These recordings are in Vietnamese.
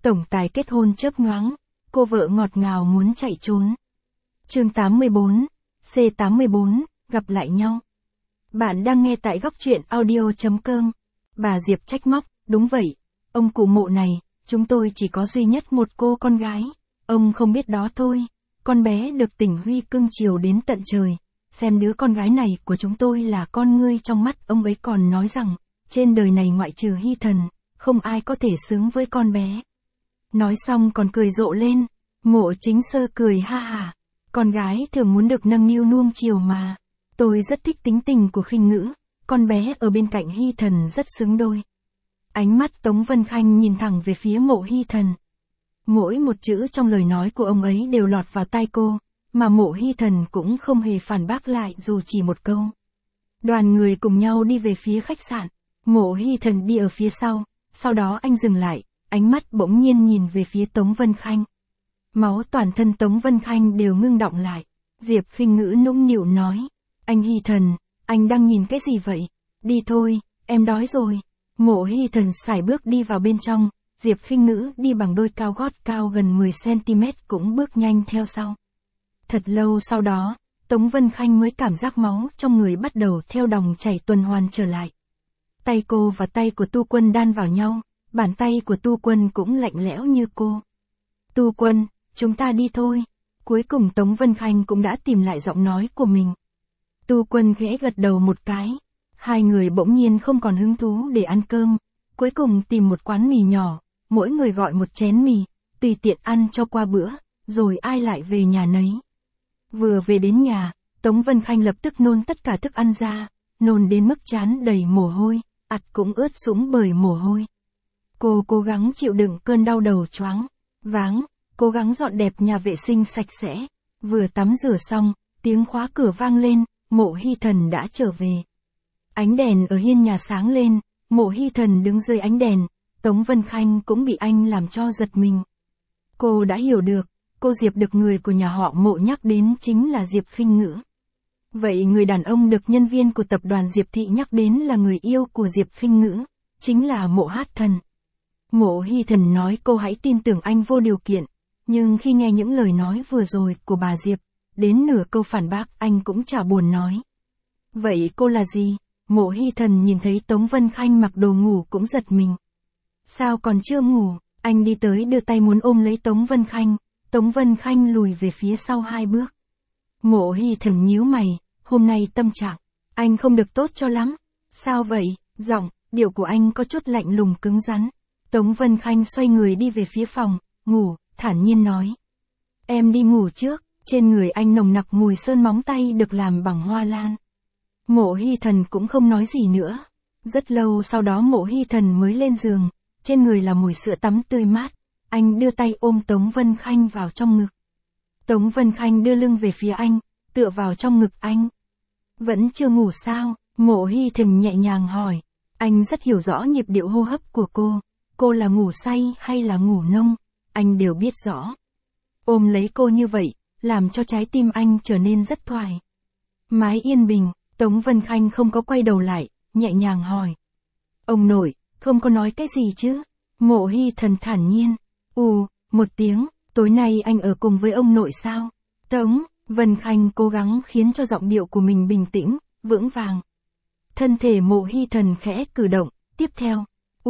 tổng tài kết hôn chớp nhoáng, cô vợ ngọt ngào muốn chạy trốn. Chương 84, C84, gặp lại nhau. Bạn đang nghe tại góc truyện audio.com. Bà Diệp trách móc, đúng vậy, ông cụ Mộ này, chúng tôi chỉ có duy nhất một cô con gái, ông không biết đó thôi, con bé được Tỉnh Huy cưng chiều đến tận trời, xem đứa con gái này của chúng tôi là con ngươi trong mắt ông ấy, còn nói rằng, trên đời này ngoại trừ Hy Thần, không ai có thể xứng với con bé. Nói xong còn cười rộ lên, Mộ Chính Sơ cười ha hả, con gái thường muốn được nâng niu nuông chiều mà, tôi rất thích tính tình của Khinh Ngữ, con bé ở bên cạnh Hy Thần rất xứng đôi. Ánh mắt Tống Vân Khanh nhìn thẳng về phía Mộ Hy Thần. Mỗi một chữ trong lời nói của ông ấy đều lọt vào tai cô, mà Mộ Hy Thần cũng không hề phản bác lại dù chỉ một câu. Đoàn người cùng nhau đi về phía khách sạn, Mộ Hy Thần đi ở phía sau đó anh dừng lại, ánh mắt bỗng nhiên nhìn về phía Tống Vân Khanh. Máu toàn thân Tống Vân Khanh đều ngưng đọng lại. Diệp Khinh Ngữ nũng nịu nói, anh Hy Thần, anh đang nhìn cái gì vậy? Đi thôi, em đói rồi. Mộ Hy Thần sải bước đi vào bên trong, Diệp Khinh Ngữ đi bằng đôi cao gót cao gần 10cm cũng bước nhanh theo sau. Thật lâu sau đó, Tống Vân Khanh mới cảm giác máu trong người bắt đầu theo dòng chảy tuần hoàn trở lại. Tay cô và tay của Tu Quân đan vào nhau, bàn tay của Tu Quân cũng lạnh lẽo như cô. Tu Quân, chúng ta đi thôi. Cuối cùng Tống Vân Khanh cũng đã tìm lại giọng nói của mình. Tu Quân khẽ gật đầu một cái. Hai người bỗng nhiên không còn hứng thú để ăn cơm. Cuối cùng tìm một quán mì nhỏ, mỗi người gọi một chén mì, tùy tiện ăn cho qua bữa, rồi ai lại về nhà nấy. Vừa về đến nhà, Tống Vân Khanh lập tức nôn tất cả thức ăn ra, nôn đến mức trán đầy mồ hôi, ặt cũng ướt sũng bởi mồ hôi. Cô cố gắng chịu đựng cơn đau đầu choáng váng, cố gắng dọn đẹp nhà vệ sinh sạch sẽ. Vừa tắm rửa xong, tiếng khóa cửa vang lên, Mộ Hy Thần đã trở về. Ánh đèn ở hiên nhà sáng lên, Mộ Hy Thần đứng dưới ánh đèn, Tống Vân Khanh cũng bị anh làm cho giật mình. Cô đã hiểu được, cô Diệp được người của nhà họ Mộ nhắc đến chính là Diệp Khinh Ngữ. Vậy người đàn ông được nhân viên của tập đoàn Diệp Thị nhắc đến là người yêu của Diệp Khinh Ngữ, chính là Mộ Hát Thần. Mộ Hy Thần nói cô hãy tin tưởng anh vô điều kiện, nhưng khi nghe những lời nói vừa rồi của bà Diệp, đến nửa câu phản bác anh cũng chả buồn nói. Vậy cô là gì? Mộ Hy Thần nhìn thấy Tống Vân Khanh mặc đồ ngủ cũng giật mình. Sao còn chưa ngủ? Anh đi tới đưa tay muốn ôm lấy Tống Vân Khanh, Tống Vân Khanh lùi về phía sau 2 bước. Mộ Hy Thần nhíu mày, hôm nay tâm trạng, anh không được tốt cho lắm. Sao vậy? Giọng, điệu của anh có chút lạnh lùng cứng rắn. Tống Vân Khanh xoay người đi về phía phòng, ngủ, thản nhiên nói. Em đi ngủ trước, trên người anh nồng nặc mùi sơn móng tay được làm bằng hoa lan. Mộ Hy Thần cũng không nói gì nữa. Rất lâu sau đó Mộ Hy Thần mới lên giường, trên người là mùi sữa tắm tươi mát. Anh đưa tay ôm Tống Vân Khanh vào trong ngực. Tống Vân Khanh đưa lưng về phía anh, tựa vào trong ngực anh. Vẫn chưa ngủ sao? Mộ Hy Thần nhẹ nhàng hỏi. Anh rất hiểu rõ nhịp điệu hô hấp của cô là ngủ say hay là ngủ nông, anh đều biết rõ. Ôm lấy cô như vậy, làm cho trái tim anh trở nên rất thoải mái yên bình. Tống Vân Khanh không có quay đầu lại, nhẹ nhàng hỏi. Ông nội, không có nói cái gì chứ? Mộ Hy Thần thản nhiên. Một tiếng, tối nay anh ở cùng với ông nội sao? Tống Vân Khanh cố gắng khiến cho giọng điệu của mình bình tĩnh, vững vàng. Thân thể Mộ Hy Thần khẽ cử động, tiếp theo.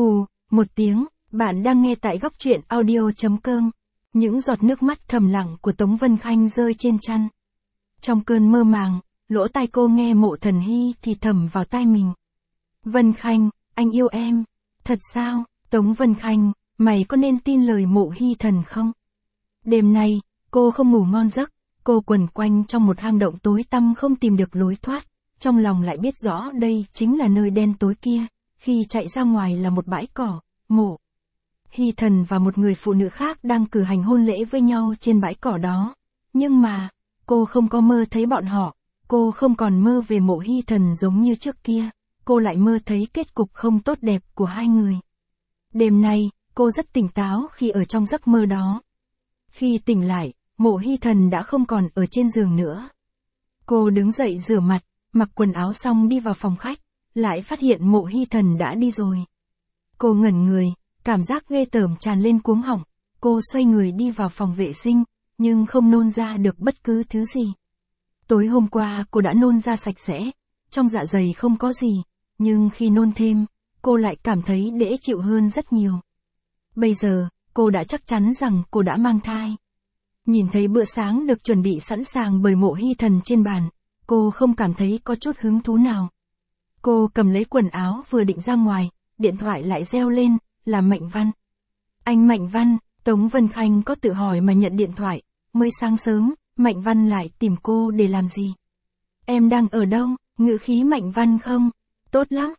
Một tiếng, bạn đang nghe tại góc truyện audio.com. Những giọt nước mắt thầm lặng của Tống Vân Khanh rơi trên chăn. Trong cơn mơ màng, lỗ tai cô nghe Mộ Thần Hy thì thầm vào tai mình. Vân Khanh, anh yêu em. Thật sao? Tống Vân Khanh, mày có nên tin lời Mộ Hy Thần không? Đêm nay, cô không ngủ ngon giấc, cô quằn quanh trong một hang động tối tăm không tìm được lối thoát, trong lòng lại biết rõ đây chính là nơi đen tối kia, khi chạy ra ngoài là một bãi cỏ. Mộ Hy Thần và một người phụ nữ khác đang cử hành hôn lễ với nhau trên bãi cỏ đó. Nhưng mà, cô không có mơ thấy bọn họ, cô không còn mơ về Mộ Hy Thần giống như trước kia, cô lại mơ thấy kết cục không tốt đẹp của hai người. Đêm nay, cô rất tỉnh táo khi ở trong giấc mơ đó. Khi tỉnh lại, Mộ Hy Thần đã không còn ở trên giường nữa. Cô đứng dậy rửa mặt, mặc quần áo xong đi vào phòng khách, lại phát hiện Mộ Hy Thần đã đi rồi. Cô ngẩn người, Cảm giác ghê tởm tràn lên cuống họng, cô xoay người đi vào phòng vệ sinh, nhưng không nôn ra được bất cứ thứ gì. Tối hôm qua cô đã nôn ra sạch sẽ, trong dạ dày không có gì, nhưng khi nôn thêm, cô lại cảm thấy dễ chịu hơn rất nhiều. Bây giờ, cô đã chắc chắn rằng cô đã mang thai. Nhìn thấy bữa sáng được chuẩn bị sẵn sàng bởi Mộ Hy Thần trên bàn, cô không cảm thấy có chút hứng thú nào. Cô cầm lấy quần áo vừa định ra ngoài, điện thoại lại reo lên, là Mạnh Văn. Anh Mạnh Văn, Tống Vân Khanh có tự hỏi mà nhận điện thoại, mới sáng sớm, Mạnh Văn lại tìm cô để làm gì? Em đang ở đâu? Ngữ khí Mạnh Văn không? Tốt lắm,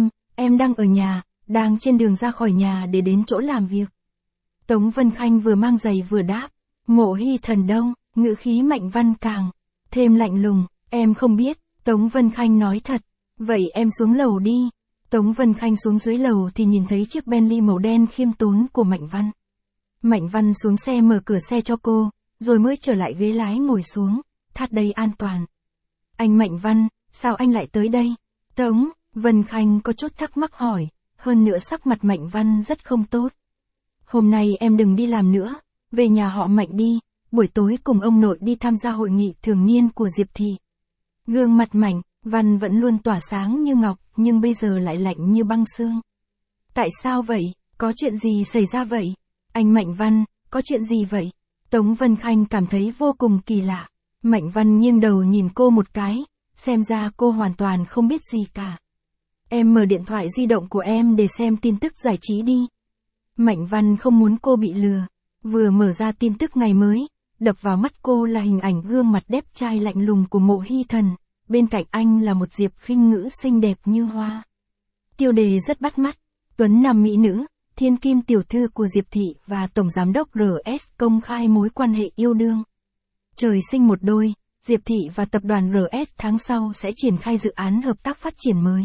em đang ở nhà, đang trên đường ra khỏi nhà để đến chỗ làm việc. Tống Vân Khanh vừa mang giày vừa đáp, Mộ Hy Thần đâu? Ngữ khí Mạnh Văn càng thêm lạnh lùng, em không biết, Tống Vân Khanh nói thật, vậy em xuống lầu đi. Tống Vân Khanh xuống dưới lầu thì nhìn thấy chiếc Bentley màu đen khiêm tốn của Mạnh Văn. Mạnh Văn xuống xe mở cửa xe cho cô, rồi mới trở lại ghế lái ngồi xuống, thắt dây an toàn. Anh Mạnh Văn, sao anh lại tới đây? Tống Vân Khanh có chút thắc mắc hỏi, hơn nữa sắc mặt Mạnh Văn rất không tốt. Hôm nay em đừng đi làm nữa, về nhà họ Mạnh đi, buổi tối cùng ông nội đi tham gia hội nghị thường niên của Diệp Thị. Gương mặt Mạnh Văn vẫn luôn tỏa sáng như ngọc, nhưng bây giờ lại lạnh như băng xương. Tại sao vậy? Có chuyện gì xảy ra vậy? Anh Mạnh Văn, có chuyện gì vậy? Tống Vân Khanh cảm thấy vô cùng kỳ lạ. Mạnh Văn nghiêng đầu nhìn cô một cái, xem ra cô hoàn toàn không biết gì cả. Em mở điện thoại di động của em để xem tin tức giải trí đi. Mạnh Văn không muốn cô bị lừa. Vừa mở ra tin tức ngày mới, đập vào mắt cô là hình ảnh gương mặt đẹp trai lạnh lùng của Mộ Hy Thần. Bên cạnh anh là một Diệp Khinh Ngữ xinh đẹp như hoa. Tiêu đề rất bắt mắt, Tuấn Nam mỹ nữ, thiên kim tiểu thư của Diệp Thị và Tổng Giám đốc RS công khai mối quan hệ yêu đương. Trời sinh một đôi, Diệp Thị và tập đoàn RS tháng sau sẽ triển khai dự án hợp tác phát triển mới.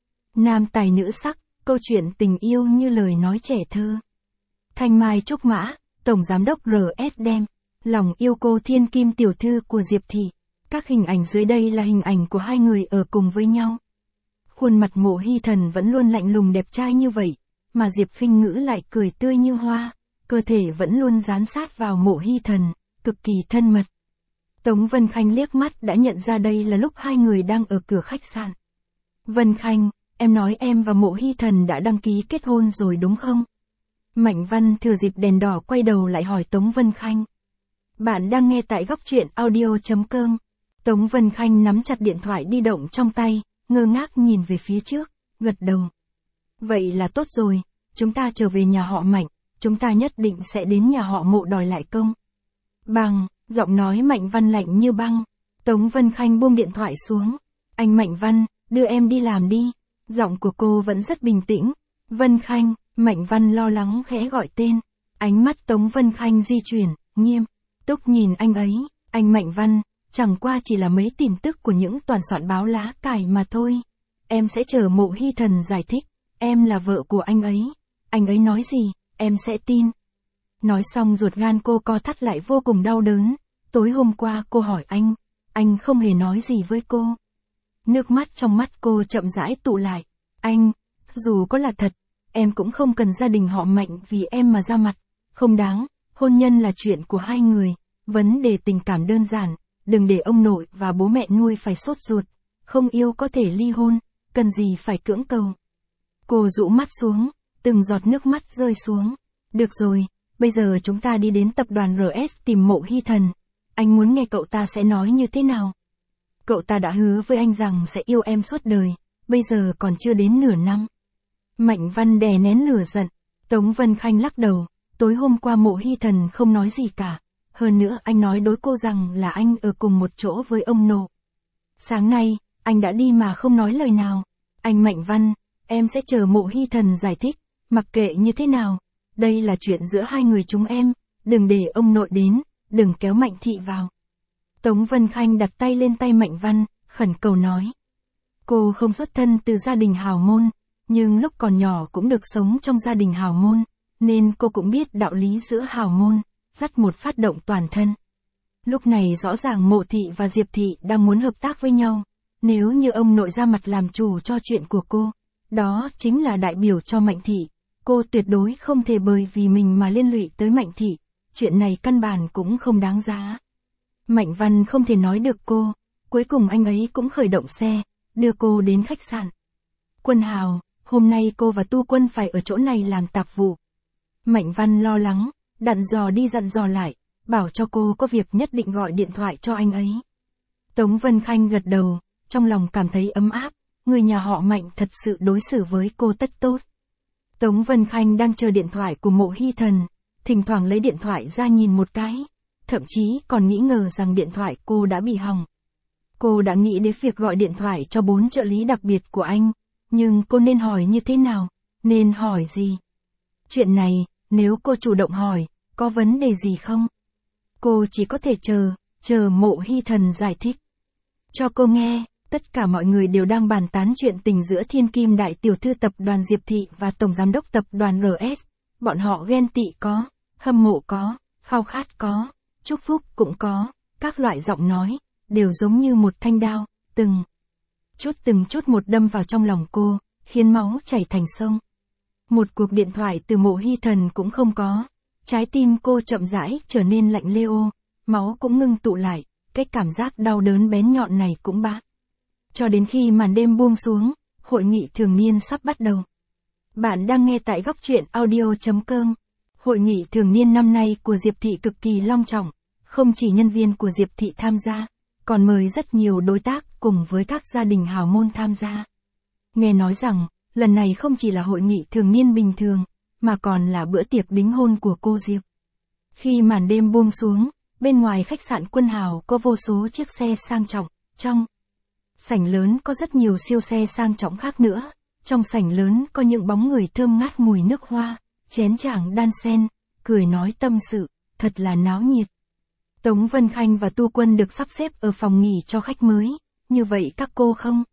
Nam tài nữ sắc, câu chuyện tình yêu như lời nói trẻ thơ. Thanh Mai Trúc Mã, Tổng Giám đốc RS đem lòng yêu cô thiên kim tiểu thư của Diệp Thị. Các hình ảnh dưới đây là hình ảnh của hai người ở cùng với nhau. Khuôn mặt Mộ Hy Thần vẫn luôn lạnh lùng đẹp trai như vậy, mà Diệp Khinh Ngữ lại cười tươi như hoa, cơ thể vẫn luôn dán sát vào Mộ Hy Thần, cực kỳ thân mật. Tống Vân Khanh liếc mắt đã nhận ra đây là lúc hai người đang ở cửa khách sạn. Vân Khanh, em nói em và Mộ Hy Thần đã đăng ký kết hôn rồi đúng không? Mạnh Văn thừa dịp đèn đỏ quay đầu lại hỏi Tống Vân Khanh. Bạn đang nghe tại góc truyện audio.com. Tống Vân Khanh nắm chặt điện thoại di động trong tay, ngơ ngác nhìn về phía trước, gật đầu. Vậy là tốt rồi, chúng ta trở về nhà họ Mạnh, chúng ta nhất định sẽ đến nhà họ Mộ đòi lại công. Bằng, giọng nói Mạnh Văn lạnh như băng. Tống Vân Khanh buông điện thoại xuống. Anh Mạnh Văn, đưa em đi làm đi. Giọng của cô vẫn rất bình tĩnh. Vân Khanh, Mạnh Văn lo lắng khẽ gọi tên. Ánh mắt Tống Vân Khanh di chuyển, nghiêm túc nhìn anh ấy. Anh Mạnh Văn, chẳng qua chỉ là mấy tin tức của những toàn soạn báo lá cải mà thôi. Em sẽ chờ Mộ Hy Thần giải thích. Em là vợ của anh ấy. Anh ấy nói gì, em sẽ tin. Nói xong ruột gan cô co thắt lại vô cùng đau đớn. Tối hôm qua cô hỏi anh không hề nói gì với cô. Nước mắt trong mắt cô chậm rãi tụ lại. Anh, dù có là thật, em cũng không cần gia đình họ Mạnh vì em mà ra mặt. Không đáng, hôn nhân là chuyện của hai người. Vấn đề tình cảm đơn giản, đừng để ông nội và bố mẹ nuôi phải sốt ruột. Không yêu có thể ly hôn, cần gì phải cưỡng cầu. Cô rũ mắt xuống, từng giọt nước mắt rơi xuống. Được rồi, bây giờ chúng ta đi đến tập đoàn RS tìm Mộ Hy Thần. Anh muốn nghe cậu ta sẽ nói như thế nào. Cậu ta đã hứa với anh rằng sẽ yêu em suốt đời, bây giờ còn chưa đến nửa năm. Mạnh Văn đè nén lửa giận. Tống Vân Khanh lắc đầu, tối hôm qua Mộ Hy Thần không nói gì cả. Hơn nữa anh nói đối cô rằng là anh ở cùng một chỗ với ông nội. Sáng nay, anh đã đi mà không nói lời nào. Anh Mạnh Văn, em sẽ chờ Mộ Hy Thần giải thích, mặc kệ như thế nào. Đây là chuyện giữa hai người chúng em, đừng để ông nội đến, đừng kéo Mạnh Thị vào. Tống Vân Khanh đặt tay lên tay Mạnh Văn, khẩn cầu nói. Cô không xuất thân từ gia đình hào môn, nhưng lúc còn nhỏ cũng được sống trong gia đình hào môn, nên cô cũng biết đạo lý giữa hào môn, dắt một phát động toàn thân. Lúc này rõ ràng Mộ Thị và Diệp Thị đang muốn hợp tác với nhau, nếu như ông nội ra mặt làm chủ cho chuyện của cô, đó chính là đại biểu cho Mạnh Thị, cô tuyệt đối không thể bởi vì mình mà liên lụy tới Mạnh Thị, chuyện này căn bản cũng không đáng giá. Mạnh Văn không thể nói được cô, cuối cùng anh ấy cũng khởi động xe, đưa cô đến khách sạn. Quân Hào, hôm nay cô và Tu Quân phải ở chỗ này làm tạp vụ. Mạnh Văn lo lắng, dặn dò đi dặn dò lại, bảo cho cô có việc nhất định gọi điện thoại cho anh ấy. Tống Vân Khanh gật đầu, trong lòng cảm thấy ấm áp, người nhà họ Mạnh thật sự đối xử với cô tất tốt. Tống Vân Khanh đang chờ điện thoại của Mộ Hy Thần, thỉnh thoảng lấy điện thoại ra nhìn một cái, thậm chí còn nghĩ ngờ rằng điện thoại cô đã bị hỏng. Cô đã nghĩ đến việc gọi điện thoại cho 4 trợ lý đặc biệt của anh, nhưng cô nên hỏi như thế nào, nên hỏi gì? Chuyện này, nếu cô chủ động hỏi, có vấn đề gì không? Cô chỉ có thể chờ Mộ Hy Thần giải thích. Cho cô nghe, tất cả mọi người đều đang bàn tán chuyện tình giữa Thiên Kim đại tiểu thư tập đoàn Diệp Thị và tổng giám đốc tập đoàn RS. Bọn họ ghen tị có, hâm mộ có, khao khát có, chúc phúc cũng có, các loại giọng nói, đều giống như một thanh đao, từng chút một đâm vào trong lòng cô, khiến máu chảy thành sông. Một cuộc điện thoại từ Mộ Hy Thần cũng không có, trái tim cô chậm rãi trở nên lạnh lẽo, máu cũng ngưng tụ lại, cái cảm giác đau đớn bén nhọn này cũng bã. Cho đến khi màn đêm buông xuống, hội nghị thường niên sắp bắt đầu. Bạn đang nghe tại góc truyện audio.com. Hội nghị thường niên năm nay của Diệp Thị cực kỳ long trọng, không chỉ nhân viên của Diệp Thị tham gia, còn mời rất nhiều đối tác cùng với các gia đình hào môn tham gia. Nghe nói rằng, lần này không chỉ là hội nghị thường niên bình thường, mà còn là bữa tiệc đính hôn của cô Diệp. Khi màn đêm buông xuống, bên ngoài khách sạn Quân Hào có vô số chiếc xe sang trọng, trong sảnh lớn có rất nhiều siêu xe sang trọng khác nữa, trong sảnh lớn có những bóng người thơm ngát mùi nước hoa, chén chảng đan sen, cười nói tâm sự, thật là náo nhiệt. Tống Vân Khanh và Tu Quân được sắp xếp ở phòng nghỉ cho khách mới, như vậy các cô không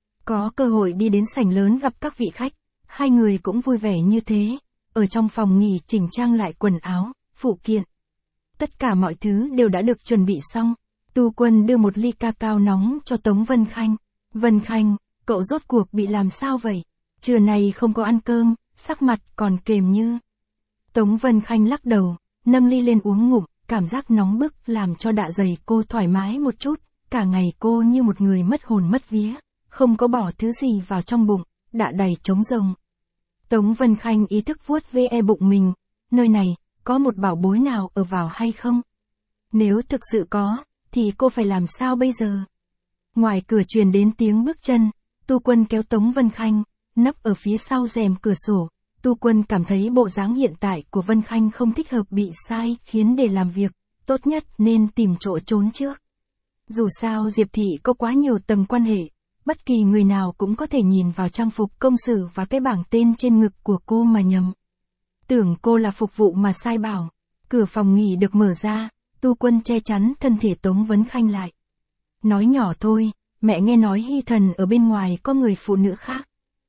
có cơ hội đi đến sảnh lớn gặp các vị khách, hai người cũng vui vẻ như thế, ở trong phòng nghỉ chỉnh trang lại quần áo, phụ kiện. Tất cả mọi thứ đều đã được chuẩn bị xong. Tu Quân đưa một ly cacao nóng cho Tống Vân Khanh. Vân Khanh, cậu rốt cuộc bị làm sao vậy? Trưa nay không có ăn cơm, sắc mặt còn kềm như. Tống Vân Khanh lắc đầu, nâng ly lên uống ngụm, cảm giác nóng bức làm cho dạ dày cô thoải mái một chút. Cả ngày cô như một người mất hồn mất vía, không có bỏ thứ gì vào trong bụng, dạ đầy trống rỗng. Tống Vân Khanh ý thức vuốt ve bụng mình, nơi này, có một bảo bối nào ở vào hay không? Nếu thực sự có, thì cô phải làm sao bây giờ? Ngoài cửa truyền đến tiếng bước chân, Tu Quân kéo Tống Vân Khanh, nấp ở phía sau rèm cửa sổ. Tu Quân cảm thấy bộ dáng hiện tại của Vân Khanh không thích hợp bị sai khiến để làm việc, tốt nhất nên tìm chỗ trốn trước. Dù sao Diệp Thị có quá nhiều tầng quan hệ, bất kỳ người nào cũng có thể nhìn vào trang phục công sử và cái bảng tên trên ngực của cô mà nhầm. Tưởng cô là phục vụ mà sai bảo. Cửa phòng nghỉ được mở ra, Tu Quân che chắn thân thể Tống Vân Khanh lại. Nói nhỏ thôi, mẹ nghe nói Hy Thần ở bên ngoài có người phụ nữ khác.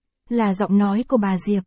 Là giọng nói của bà Diệp.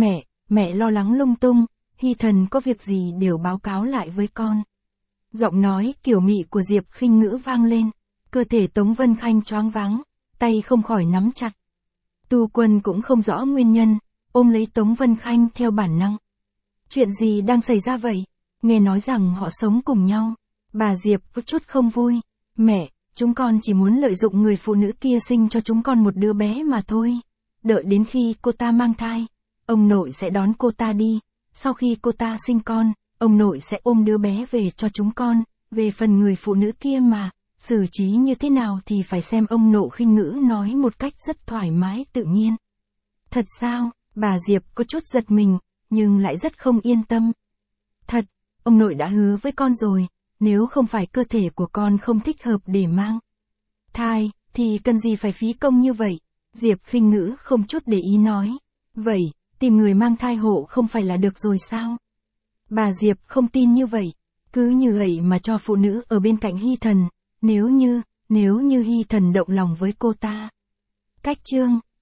Mẹ lo lắng lung tung, Hy Thần có việc gì đều báo cáo lại với con. Giọng nói kiểu mị của Diệp Khinh Ngữ vang lên, cơ thể Tống Vân Khanh choáng váng, tay không khỏi nắm chặt. Tu Quân cũng không rõ nguyên nhân, ôm lấy Tống Vân Khanh theo bản năng. Chuyện gì đang xảy ra vậy? Nghe nói rằng họ sống cùng nhau. Bà Diệp có chút không vui. Mẹ, chúng con chỉ muốn lợi dụng người phụ nữ kia sinh cho chúng con một đứa bé mà thôi. Đợi đến khi cô ta mang thai, ông nội sẽ đón cô ta đi. Sau khi cô ta sinh con, ông nội sẽ ôm đứa bé về cho chúng con. Về phần người phụ nữ kia mà, xử trí như thế nào thì phải xem ông nội Khinh Ngữ nói một cách rất thoải mái tự nhiên. Thật sao? Bà Diệp có chút giật mình, nhưng lại rất không yên tâm. Thật, ông nội đã hứa với con rồi, nếu không phải cơ thể của con không thích hợp để mang thai, thì cần gì phải phí công như vậy? Diệp Khinh Ngữ không chút để ý nói. Vậy, tìm người mang thai hộ không phải là được rồi sao? Bà Diệp không tin như vậy, cứ như vậy mà cho phụ nữ ở bên cạnh Hy Thần, nếu như Hy Thần động lòng với cô ta. Cách chương